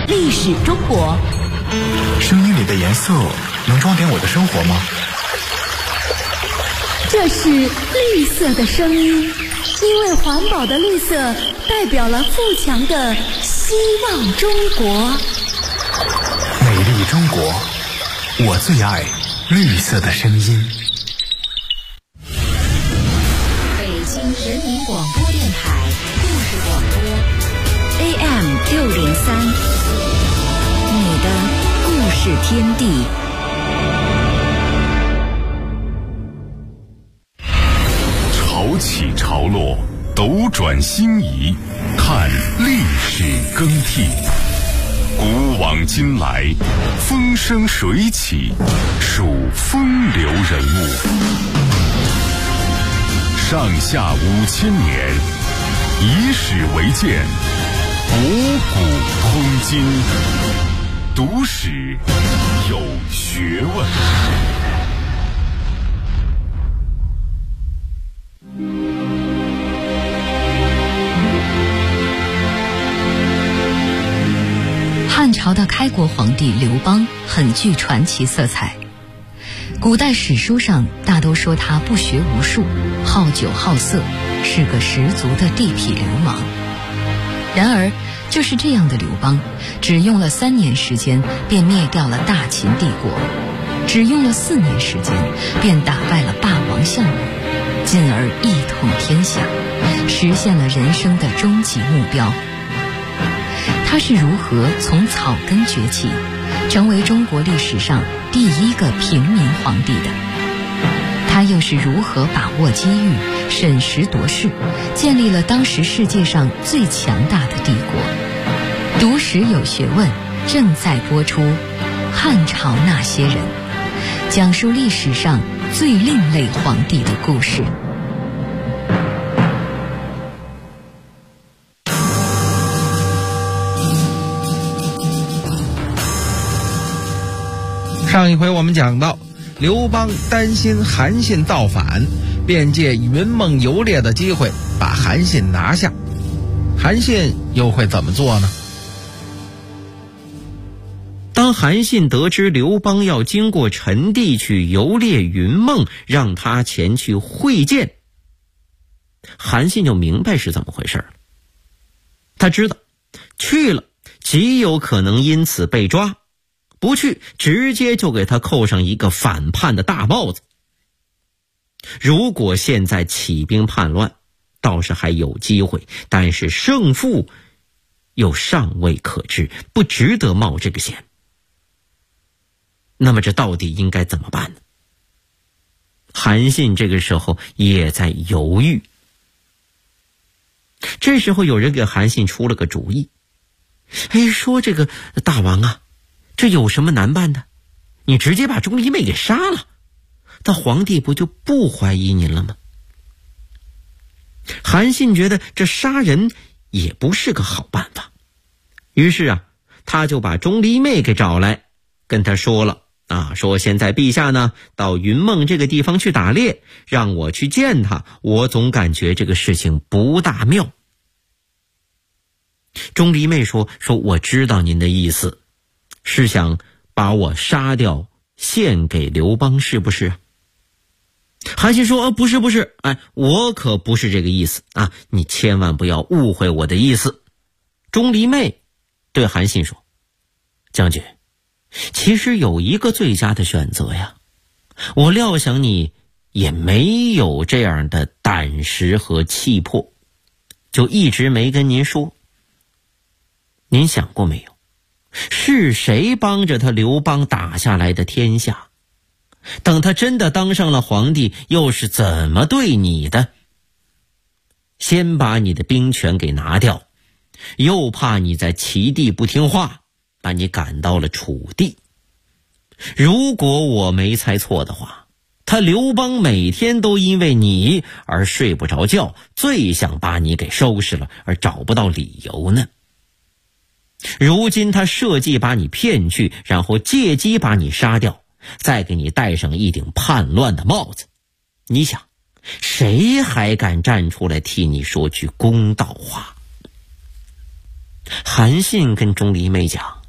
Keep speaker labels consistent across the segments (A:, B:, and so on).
A: 历史中国。
B: 声音里的颜色能装点我的生活吗？
A: 这是绿色的声音，因为环保的绿色代表了富强的希望中国。
B: 美丽中国，我最爱绿色的声音。
A: 北京人民广播电台故事广播 AM603，你的故事天地。
C: 潮起潮落，斗转星移，看历史更替。古往今来，风生水起，数风流人物。上下5000年，以史为鉴，博古通今，读史有学问。
D: 汉朝的开国皇帝刘邦很具传奇色彩，古代史书上大都说他不学无术，好酒好色，是个十足的地痞流氓。然而就是这样的刘邦，只用了3年时间便灭掉了大秦帝国，只用了4年时间便打败了霸王项羽，进而一统天下，实现了人生的终极目标。他是如何从草根崛起，成为中国历史上第一个平民皇帝的？他又是如何把握机遇，审时度势，建立了当时世界上最强大的帝国？读史有学问，正在播出《汉朝那些人》，讲述历史上最另类皇帝的故事。
E: 上一回我们讲到，刘邦担心韩信造反，便借云梦游猎的机会把韩信拿下。韩信又会怎么做呢？
F: 当韩信得知刘邦要经过陈地去游猎云梦，让他前去会见，韩信就明白是怎么回事了。他知道去了极有可能因此被抓，不去直接就给他扣上一个反叛的大帽子。如果现在起兵叛乱，倒是还有机会，但是胜负又尚未可知，不值得冒这个险。那么这到底应该怎么办呢？韩信这个时候也在犹豫。这时候有人给韩信出了个主意，说这个大王啊，这有什么难办的？你直接把钟离昧给杀了，那皇帝不就不怀疑您了吗？韩信觉得这杀人也不是个好办法，于是他就把钟离昧给找来，跟他说了说现在陛下呢到云梦这个地方去打猎，让我去见他，我总感觉这个事情不大妙。钟离昧说我知道您的意思，是想把我杀掉献给刘邦是不是？韩信说不是，我可不是这个意思你千万不要误会我的意思。钟离昧对韩信说，将军，其实有一个最佳的选择呀，我料想你也没有这样的胆识和气魄，就一直没跟您说。您想过没有，是谁帮着他刘邦打下来的天下？等他真的当上了皇帝，又是怎么对你的？先把你的兵权给拿掉，又怕你在齐地不听话，把你赶到了楚地。如果我没猜错的话，他刘邦每天都因为你而睡不着觉，最想把你给收拾了，而找不到理由呢。如今他设计把你骗去，然后借机把你杀掉，再给你戴上一顶叛乱的帽子，你想谁还敢站出来替你说句公道话？韩信跟钟离昧讲，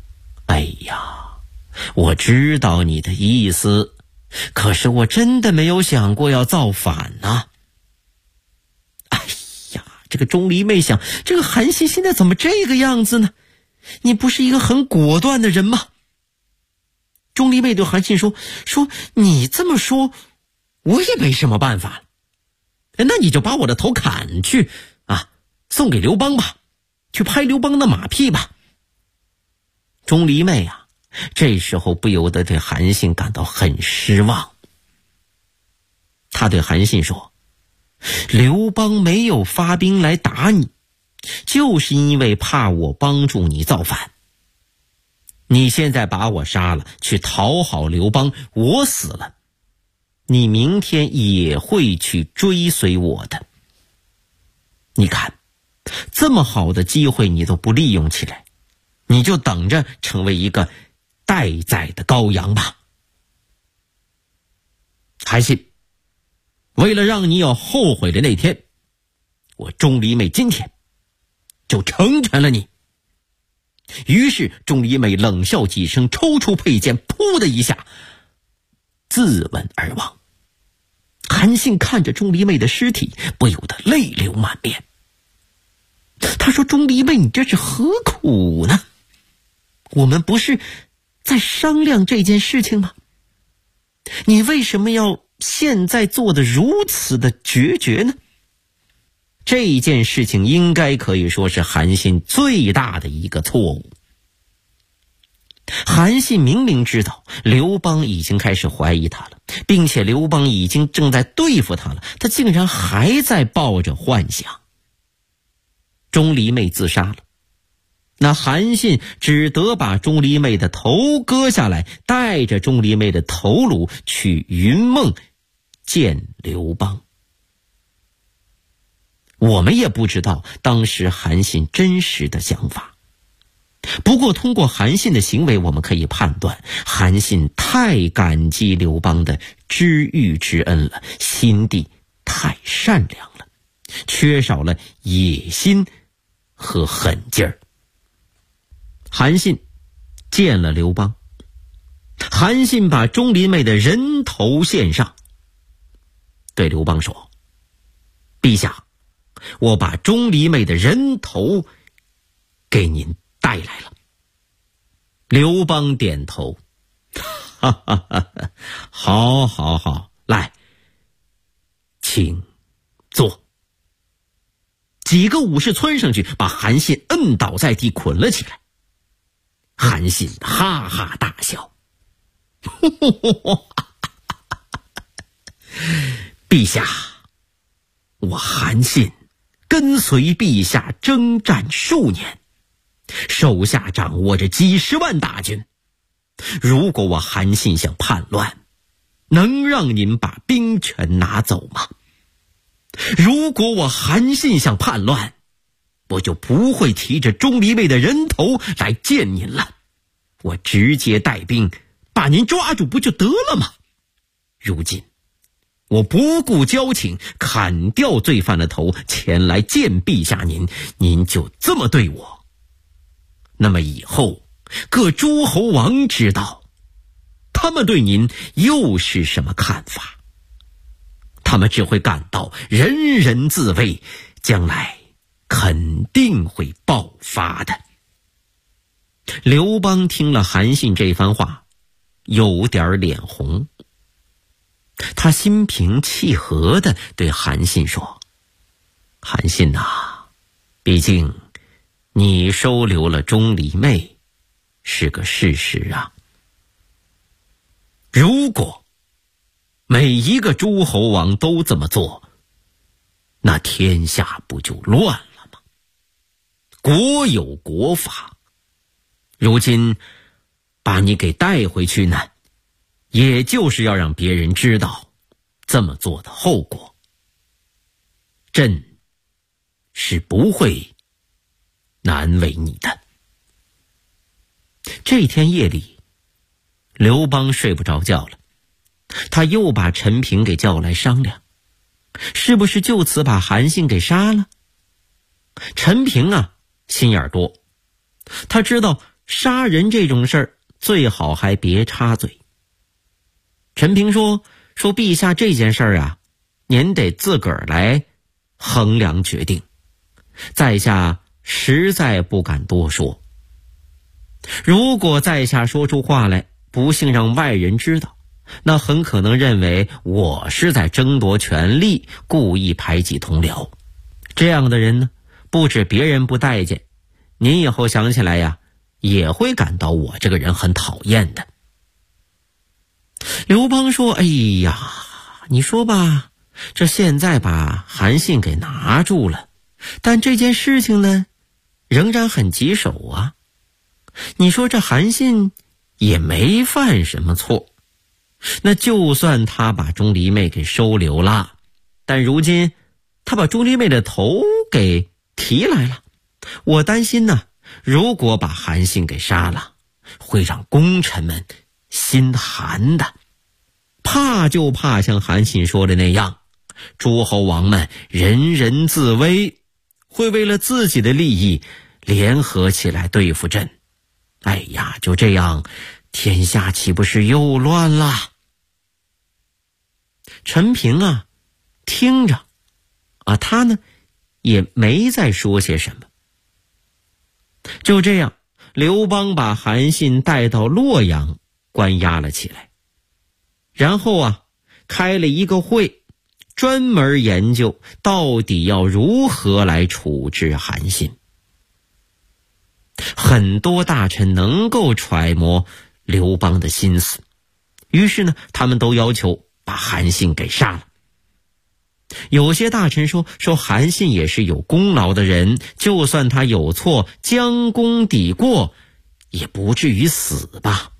F: 哎呀，我知道你的意思，可是我真的没有想过要造反啊。哎呀，这个钟离妹想，这个韩信现在怎么这个样子呢？你不是一个很果断的人吗？钟离妹对韩信说你这么说我也没什么办法，那你就把我的头砍去啊，送给刘邦吧，去拍刘邦的马屁吧。钟离妹啊，这时候不由得对韩信感到很失望。他对韩信说，刘邦没有发兵来打你，就是因为怕我帮助你造反。你现在把我杀了，去讨好刘邦，我死了，你明天也会去追随我的。你看，这么好的机会你都不利用起来，你就等着成为一个待宰的羔羊吧。韩信，为了让你有后悔的那天，我钟离妹今天就成全了你。于是钟离妹冷笑几声，抽出佩剑，噗的一下自刎而亡。韩信看着钟离妹的尸体，不由得泪流满面。他说，钟离妹，你这是何苦呢？我们不是在商量这件事情吗？你为什么要现在做得如此的决绝呢？这件事情应该可以说是韩信最大的一个错误。韩信明明知道刘邦已经开始怀疑他了，并且刘邦已经正在对付他了，他竟然还在抱着幻想。钟离妹自杀了，那韩信只得把钟离妹的头割下来，带着钟离妹的头颅去云梦见刘邦。我们也不知道当时韩信真实的想法，不过通过韩信的行为，我们可以判断韩信太感激刘邦的知遇之恩了，心地太善良了，缺少了野心和狠劲儿。韩信见了刘邦，韩信把钟离妹的人头献上，对刘邦说，陛下，我把钟离妹的人头给您带来了。刘邦点头，哈哈哈哈，好好好，来，请坐。几个武士窜上去，把韩信摁倒在地，捆了起来。韩信哈哈大笑，陛下，我韩信跟随陛下征战数年，手下掌握着几十万大军，如果我韩信想叛乱，能让您把兵权拿走吗？如果我韩信想叛乱，我就不会提着钟离妹的人头来见您了，我直接带兵把您抓住不就得了吗？如今我不顾交情，砍掉罪犯的头，前来见陛下您，您就这么对我，那么以后各诸侯王知道他们对您又是什么看法？他们只会感到人人自危，将来肯定会爆发的。刘邦听了韩信这番话，有点脸红。他心平气和地对韩信说，韩信啊，毕竟你收留了钟离妹是个事实啊。如果每一个诸侯王都这么做，那天下不就乱了吗？国有国法，如今把你给带回去呢，也就是要让别人知道这么做的后果。朕是不会难为你的。这天夜里，刘邦睡不着觉了，他又把陈平给叫来商量，是不是就此把韩信给杀了？陈平啊，心眼多，他知道杀人这种事儿最好还别插嘴。陈平说陛下这件事儿啊，您得自个儿来衡量决定，在下实在不敢多说。如果在下说出话来，不幸让外人知道，那很可能认为我是在争夺权力，故意排挤同僚。这样的人呢，不止别人不待见，您以后想起来呀，也会感到我这个人很讨厌的。刘邦说，哎呀，你说吧，这现在把韩信给拿住了，但这件事情呢，仍然很棘手啊。你说这韩信也没犯什么错，那就算他把钟离昧给收留了，但如今他把钟离昧的头给提来了，我担心呢，如果把韩信给杀了，会让功臣们心寒的。怕就怕像韩信说的那样，诸侯王们人人自危，会为了自己的利益联合起来对付朕。哎呀，就这样，天下岂不是又乱了？陈平啊，听着啊，他呢也没再说些什么。就这样，刘邦把韩信带到洛阳关押了起来，然后啊开了一个会，专门研究到底要如何来处置韩信。很多大臣能够揣摩刘邦的心思，于是呢，他们都要求把韩信给杀了。有些大臣说韩信也是有功劳的人，就算他有错，将功抵过，也不至于死吧。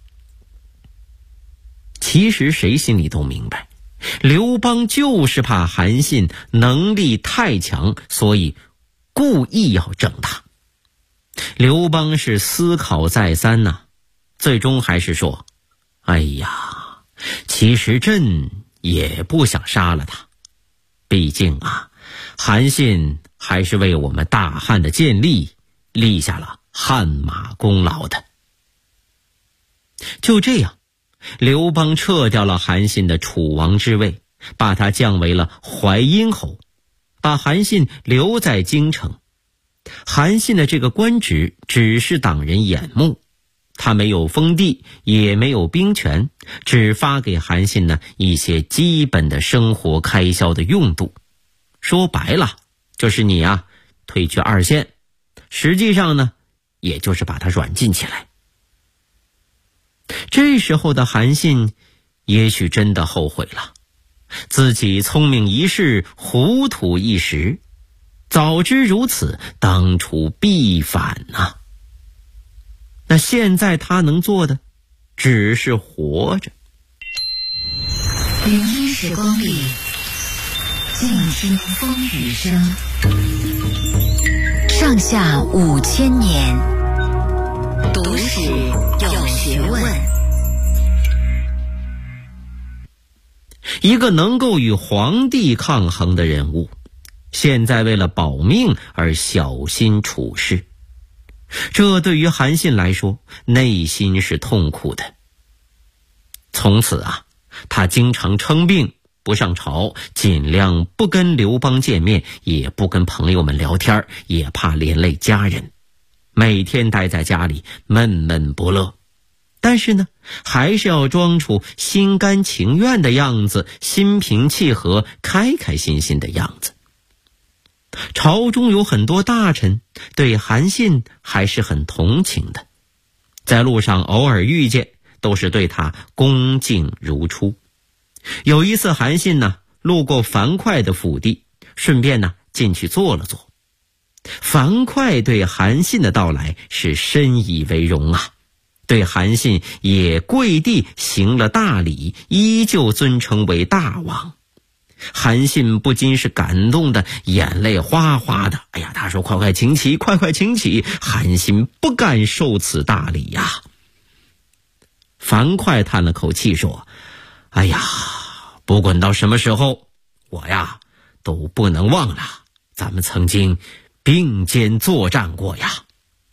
F: 其实谁心里都明白，刘邦就是怕韩信能力太强，所以故意要整他。刘邦是思考再三呐，最终还是说，哎呀，其实朕也不想杀了他，毕竟啊，韩信还是为我们大汉的建立立下了汗马功劳的。就这样，刘邦撤掉了韩信的楚王之位，把他降为了淮阴侯，把韩信留在京城。韩信的这个官职只是挡人眼目，他没有封地，也没有兵权，只发给韩信呢一些基本的生活开销的用度。说白了，就是你啊退居二线，实际上呢，也就是把他软禁起来。这时候的韩信也许真的后悔了，自己聪明一世，糊涂一时，早知如此，当初必反啊。那现在他能做的只是活着。
A: 聆听时光里，静听风雨声。上下5000年，读史有学问。
F: 一个能够与皇帝抗衡的人物，现在为了保命而小心处事，这对于韩信来说，内心是痛苦的。从此啊，他经常称病不上朝，尽量不跟刘邦见面，也不跟朋友们聊天，也怕连累家人，每天待在家里闷闷不乐。但是呢，还是要装出心甘情愿的样子，心平气和，开开心心的样子。朝中有很多大臣对韩信还是很同情的，在路上偶尔遇见，都是对他恭敬如初。有一次韩信呢路过樊哙的府邸，顺便呢进去坐了坐。樊哙对韩信的到来是深以为荣啊，对韩信也跪地行了大礼，依旧尊称为大王。韩信不禁是感动的眼泪哗哗的，哎呀，他说快快请起，快快请起。韩信不敢受此大礼呀。樊哙叹了口气说，哎呀，不管到什么时候，我呀都不能忘了咱们曾经并肩作战过呀。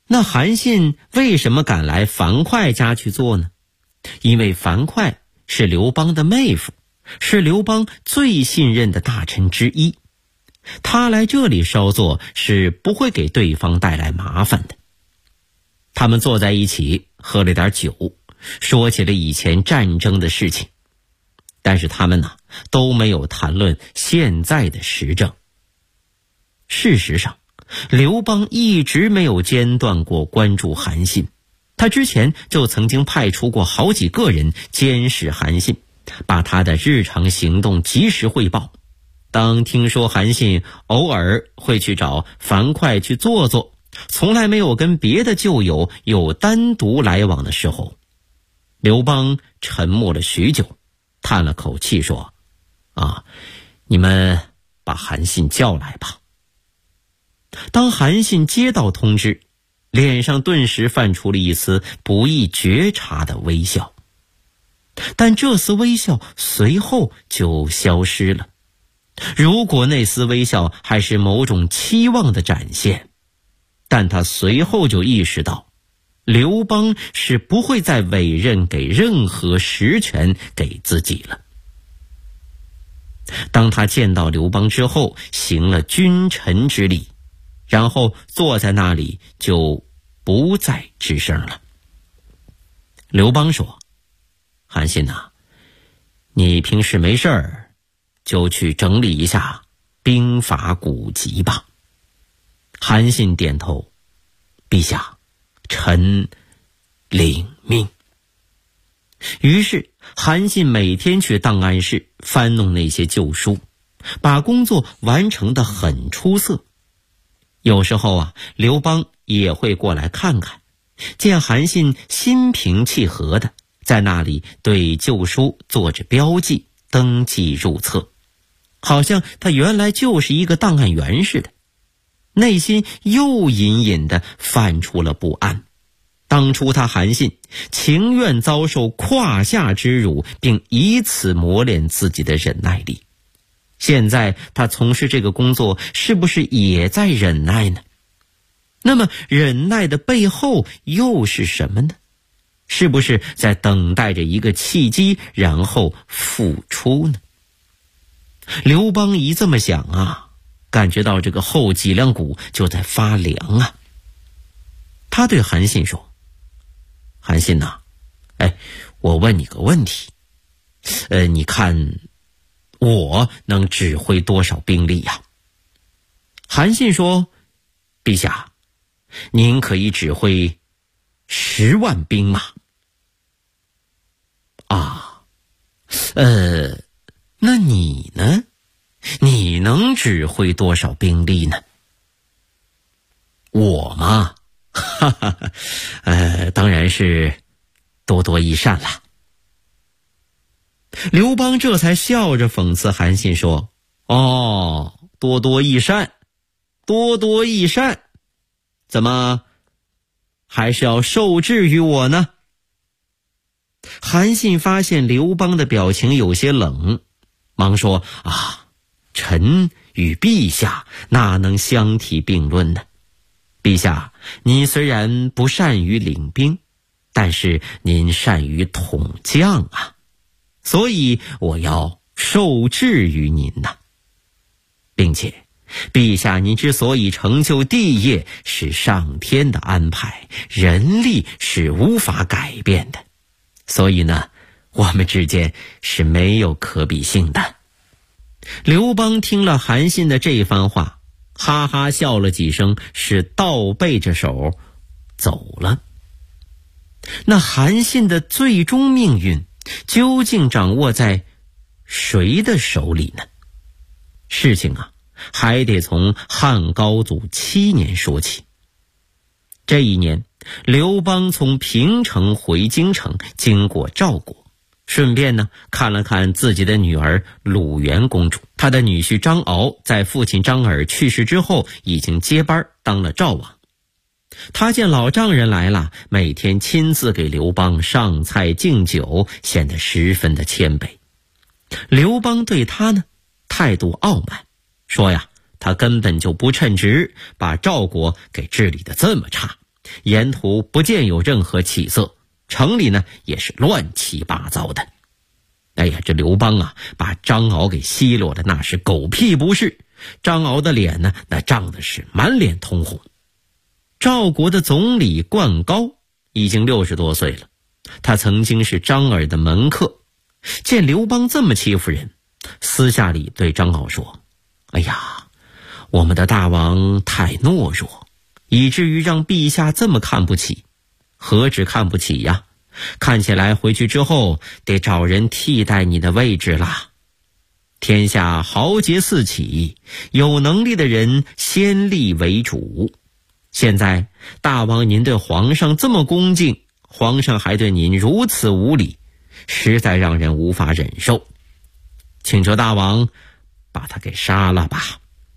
F: 那韩信为什么敢来樊哙家去做呢？因为樊哙是刘邦的妹夫，是刘邦最信任的大臣之一，他来这里稍作是不会给对方带来麻烦的。他们坐在一起喝了点酒，说起了以前战争的事情，但是他们都没有谈论现在的时政。事实上，刘邦一直没有间断过关注韩信，他之前就曾经派出过好几个人监视韩信，把他的日常行动及时汇报。当听说韩信偶尔会去找樊哙去坐坐，从来没有跟别的旧友有单独来往的时候，刘邦沉默了许久，叹了口气说：你们把韩信叫来吧。当韩信接到通知，脸上顿时泛出了一丝不易觉察的微笑，但这丝微笑随后就消失了。如果那丝微笑还是某种期望的展现，但他随后就意识到，刘邦是不会再委任给任何实权给自己了。当他见到刘邦之后，行了君臣之礼，然后坐在那里就不再吱声了。刘邦说：韩信你平时没事儿就去整理一下兵法古籍吧。韩信点头：陛下，臣领命。于是韩信每天去档案室翻弄那些旧书，把工作完成得很出色。有时候刘邦也会过来看看，见韩信心平气和的在那里对旧书做着标记，登记入册，好像他原来就是一个档案员似的，内心又隐隐地泛出了不安。当初他韩信情愿遭受胯下之辱，并以此磨练自己的忍耐力，现在他从事这个工作是不是也在忍耐呢？那么忍耐的背后又是什么呢？是不是在等待着一个契机，然后付出呢？刘邦一这么想感觉到这个后脊梁骨就在发凉他对韩信说：韩信我问你个问题，你看我能指挥多少兵力呀？韩信说：陛下，您可以指挥10万兵马。那你呢？你能指挥多少兵力呢？我嘛，当然是多多益善了。刘邦这才笑着讽刺韩信说：多多益善，多多益善，怎么还是要受制于我呢？韩信发现刘邦的表情有些冷，忙说：臣与陛下哪能相提并论呢？陛下，您虽然不善于领兵，但是您善于统将所以我要受制于您并且陛下您之所以成就帝业，是上天的安排，人力是无法改变的，所以我们之间是没有可比性的。刘邦听了韩信的这番话，哈哈笑了几声，是倒背着手走了。那韩信的最终命运究竟掌握在谁的手里呢？事情还得从汉高祖7年说起。这一年，刘邦从平城回京城，经过赵国，顺便看了看自己的女儿鲁元公主。他的女婿张敖在父亲张耳去世之后，已经接班当了赵王。他见老丈人来了，每天亲自给刘邦上菜敬酒，显得十分的谦卑。刘邦对他态度傲慢，说他根本就不称职，把赵国给治理得这么差， 沿途不见有任何起色，城里呢也是乱七八糟的。哎呀，这刘邦啊，把张敖给奚落的那是狗屁不是。张敖的脸呢，那涨的是满脸通红。赵国的总理灌高已经60多岁了，他曾经是张耳的门客，见刘邦这么欺负人，私下里对张敖说：哎呀，我们的大王太懦弱，以至于让陛下这么看不起。何止看不起呀，看起来回去之后得找人替代你的位置啦。天下豪杰四起，有能力的人先立为主。现在大王您对皇上这么恭敬，皇上还对您如此无礼，实在让人无法忍受。请求大王把他给杀了吧。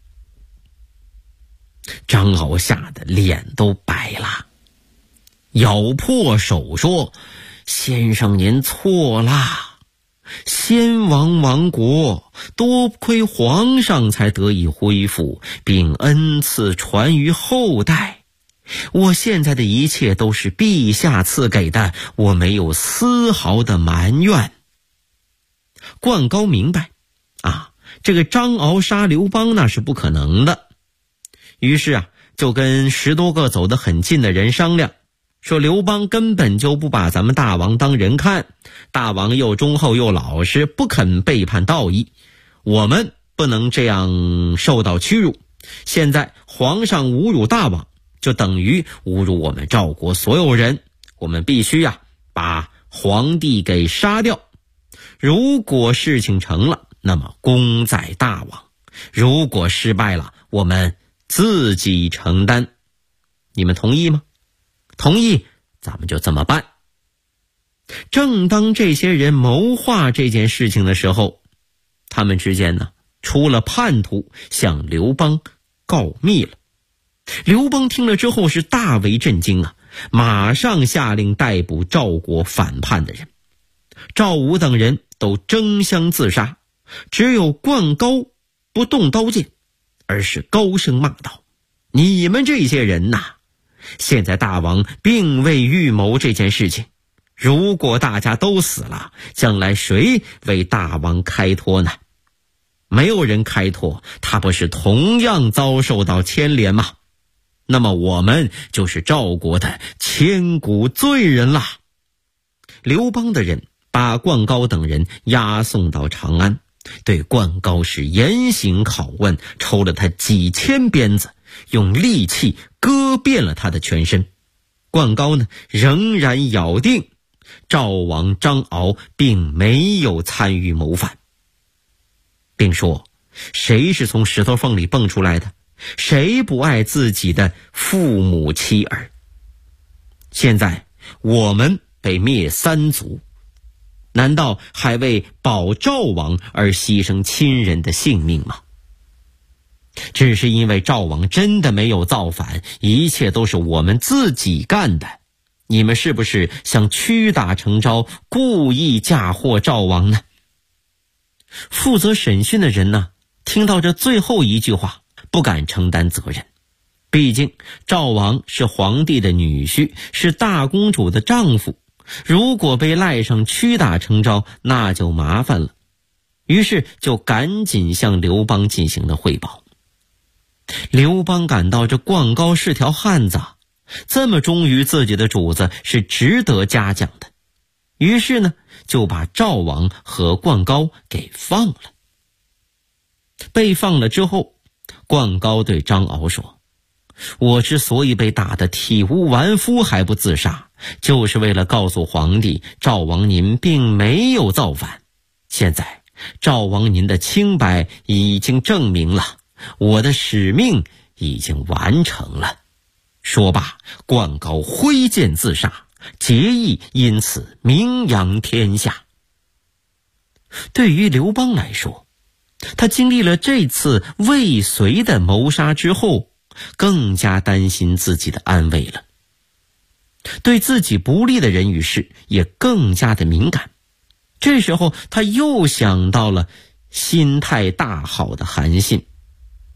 F: 张敖吓得脸都白了，咬破手说：先生您错啦，先王亡国，多亏皇上才得以恢复，并恩赐传于后代。我现在的一切都是陛下赐给的，我没有丝毫的埋怨。灌高明白啊，这个张敖杀刘邦那是不可能的，于是啊，就跟10多个走得很近的人商量，说刘邦根本就不把咱们大王当人看，大王又忠厚又老实，不肯背叛道义，我们不能这样受到屈辱。现在皇上侮辱大王，就等于侮辱我们赵国所有人，我们必须把皇帝给杀掉。如果事情成了，那么功在大王；如果失败了，我们自己承担。你们同意吗？同意，咱们就这么办。正当这些人谋划这件事情的时候，他们之间呢出了叛徒，向刘邦告密了。刘邦听了之后是大为震惊啊，马上下令逮捕赵国反叛的人。赵武等人都争相自杀，只有灌高不动刀剑，而是高声骂道：你们这些人呐，现在大王并未预谋这件事情，如果大家都死了，将来谁为大王开脱呢？没有人开脱，他不是同样遭受到牵连吗？那么我们就是赵国的千古罪人啦。刘邦的人把灌高等人押送到长安，对灌高是严刑拷问，抽了他几千鞭子，用利器割遍了他的全身。灌高呢，仍然咬定赵王张敖并没有参与谋反，并说谁是从石头缝里蹦出来的，谁不爱自己的父母妻儿。现在我们被灭3族，难道还为保赵王而牺牲亲人的性命吗？只是因为赵王真的没有造反，一切都是我们自己干的，你们是不是想屈打成招，故意嫁祸赵王呢？负责审讯的人呢，听到这最后一句话，不敢承担责任。毕竟赵王是皇帝的女婿，是大公主的丈夫，如果被赖上屈打成招，那就麻烦了。于是就赶紧向刘邦进行了汇报。刘邦感到这灌高是条汉子，这么忠于自己的主子，是值得嘉奖的。于是呢，就把赵王和灌高给放了。被放了之后，灌高对张敖说：我之所以被打得体无完肤还不自杀，就是为了告诉皇帝，赵王您并没有造反。现在赵王您的清白已经证明了，我的使命已经完成了。说罢，灌高挥剑自杀，结义因此名扬天下。对于刘邦来说，他经历了这次未遂的谋杀之后，更加担心自己的安危了，对自己不利的人与事也更加的敏感。这时候他又想到了心态大好的韩信。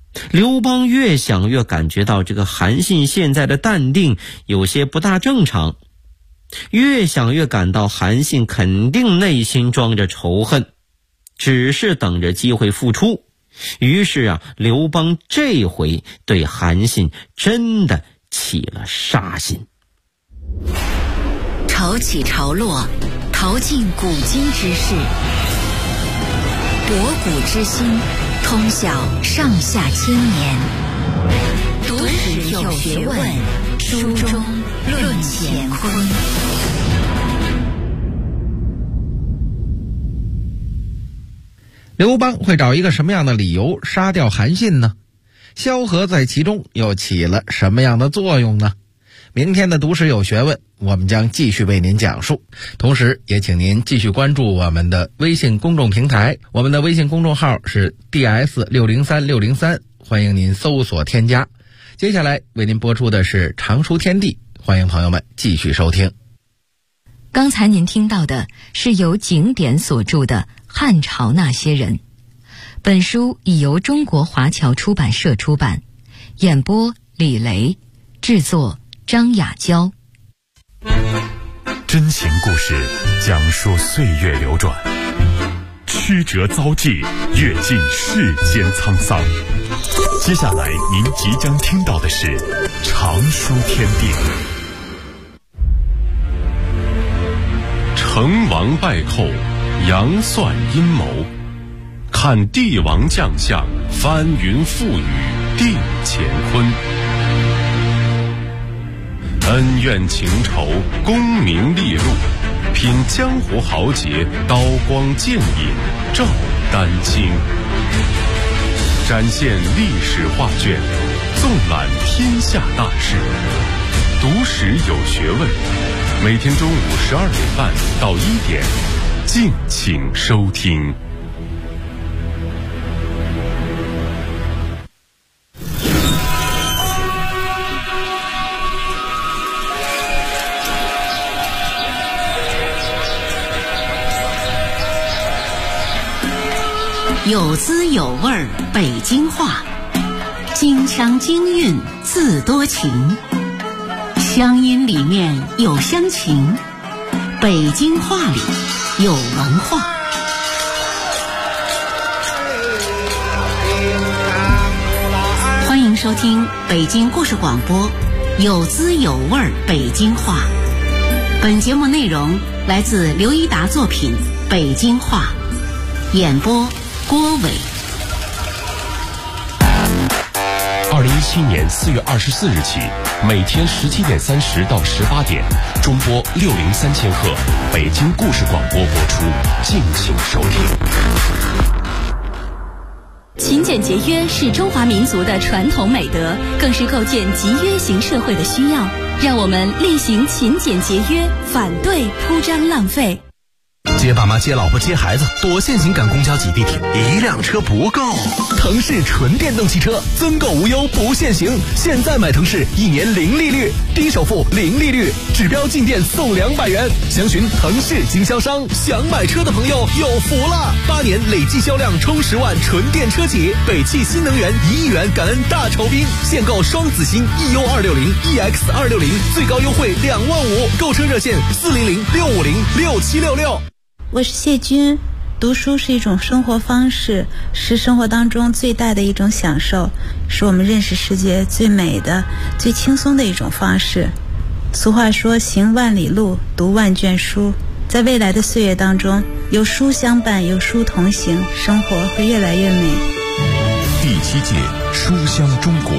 F: 刘邦越想越感觉到这个韩信现在的淡定有些不大正常，越想越感到韩信肯定内心装着仇恨，只是等着机会复出。于是刘邦这回对韩信真的起了杀心。
A: 潮起潮落，淘尽古今之事，博古之今，通晓上下千年。读史有学问，书中论乾坤。
E: 刘邦会找一个什么样的理由杀掉韩信呢？萧何在其中又起了什么样的作用呢？明天的读史有学问，我们将继续为您讲述，同时也请您继续关注我们的微信公众平台，我们的微信公众号是 DS603603，欢迎您搜索添加。接下来为您播出的是常书天地，欢迎朋友们继续收听。
D: 刚才您听到的是由景典所著的《汉朝那些人》，本书已由中国华侨出版社出版，演播李雷，制作张雅娇。
C: 真情故事讲述岁月流转，曲折遭际，阅尽世间沧桑。接下来您即将听到的是常书天地。成王败寇，杨算阴谋，看帝王将相，翻云覆雨，定乾坤。恩怨情仇，功名利禄，品江湖豪杰，刀光剑影，照丹青。展现历史画卷，纵览天下大事。读史有学问，每天中午12点半到1点，敬请收听。
G: 有滋有味北京话，京腔京韵字多情，乡音里面有乡情，北京话里有文化。欢迎收听北京故事广播有滋有味北京话。本节目内容来自刘一达作品《北京话》，演播郭伟。
H: 2017年4月24日起，每天17点30到18点，中波603千赫，北京故事广播播出，敬请收听。
I: 勤俭节约是中华民族的传统美德，更是构建集约型社会的需要。让我们厉行勤俭节约，反对铺张浪费。
B: 接爸妈接老婆接孩子，多限行赶公交挤地铁，一辆车不够。腾势纯电动汽车增购无忧不限行，现在买腾势1年0利率，低首付0利率，指标进店送200元。详询腾势经销商。想买车的朋友有福了，8年累计销量冲10万纯电车企，北汽新能源1亿元感恩大酬宾，现购双子星 EU260、EX260，最高优惠2万5，购车热线400-650-6766。
J: 我是谢军。读书是一种生活方式，是生活当中最大的一种享受，是我们认识世界最美的、最轻松的一种方式。俗话说，行万里路，读万卷书。在未来的岁月当中，有书相伴，有书同行，生活会越来越美。
H: 第7届书香中国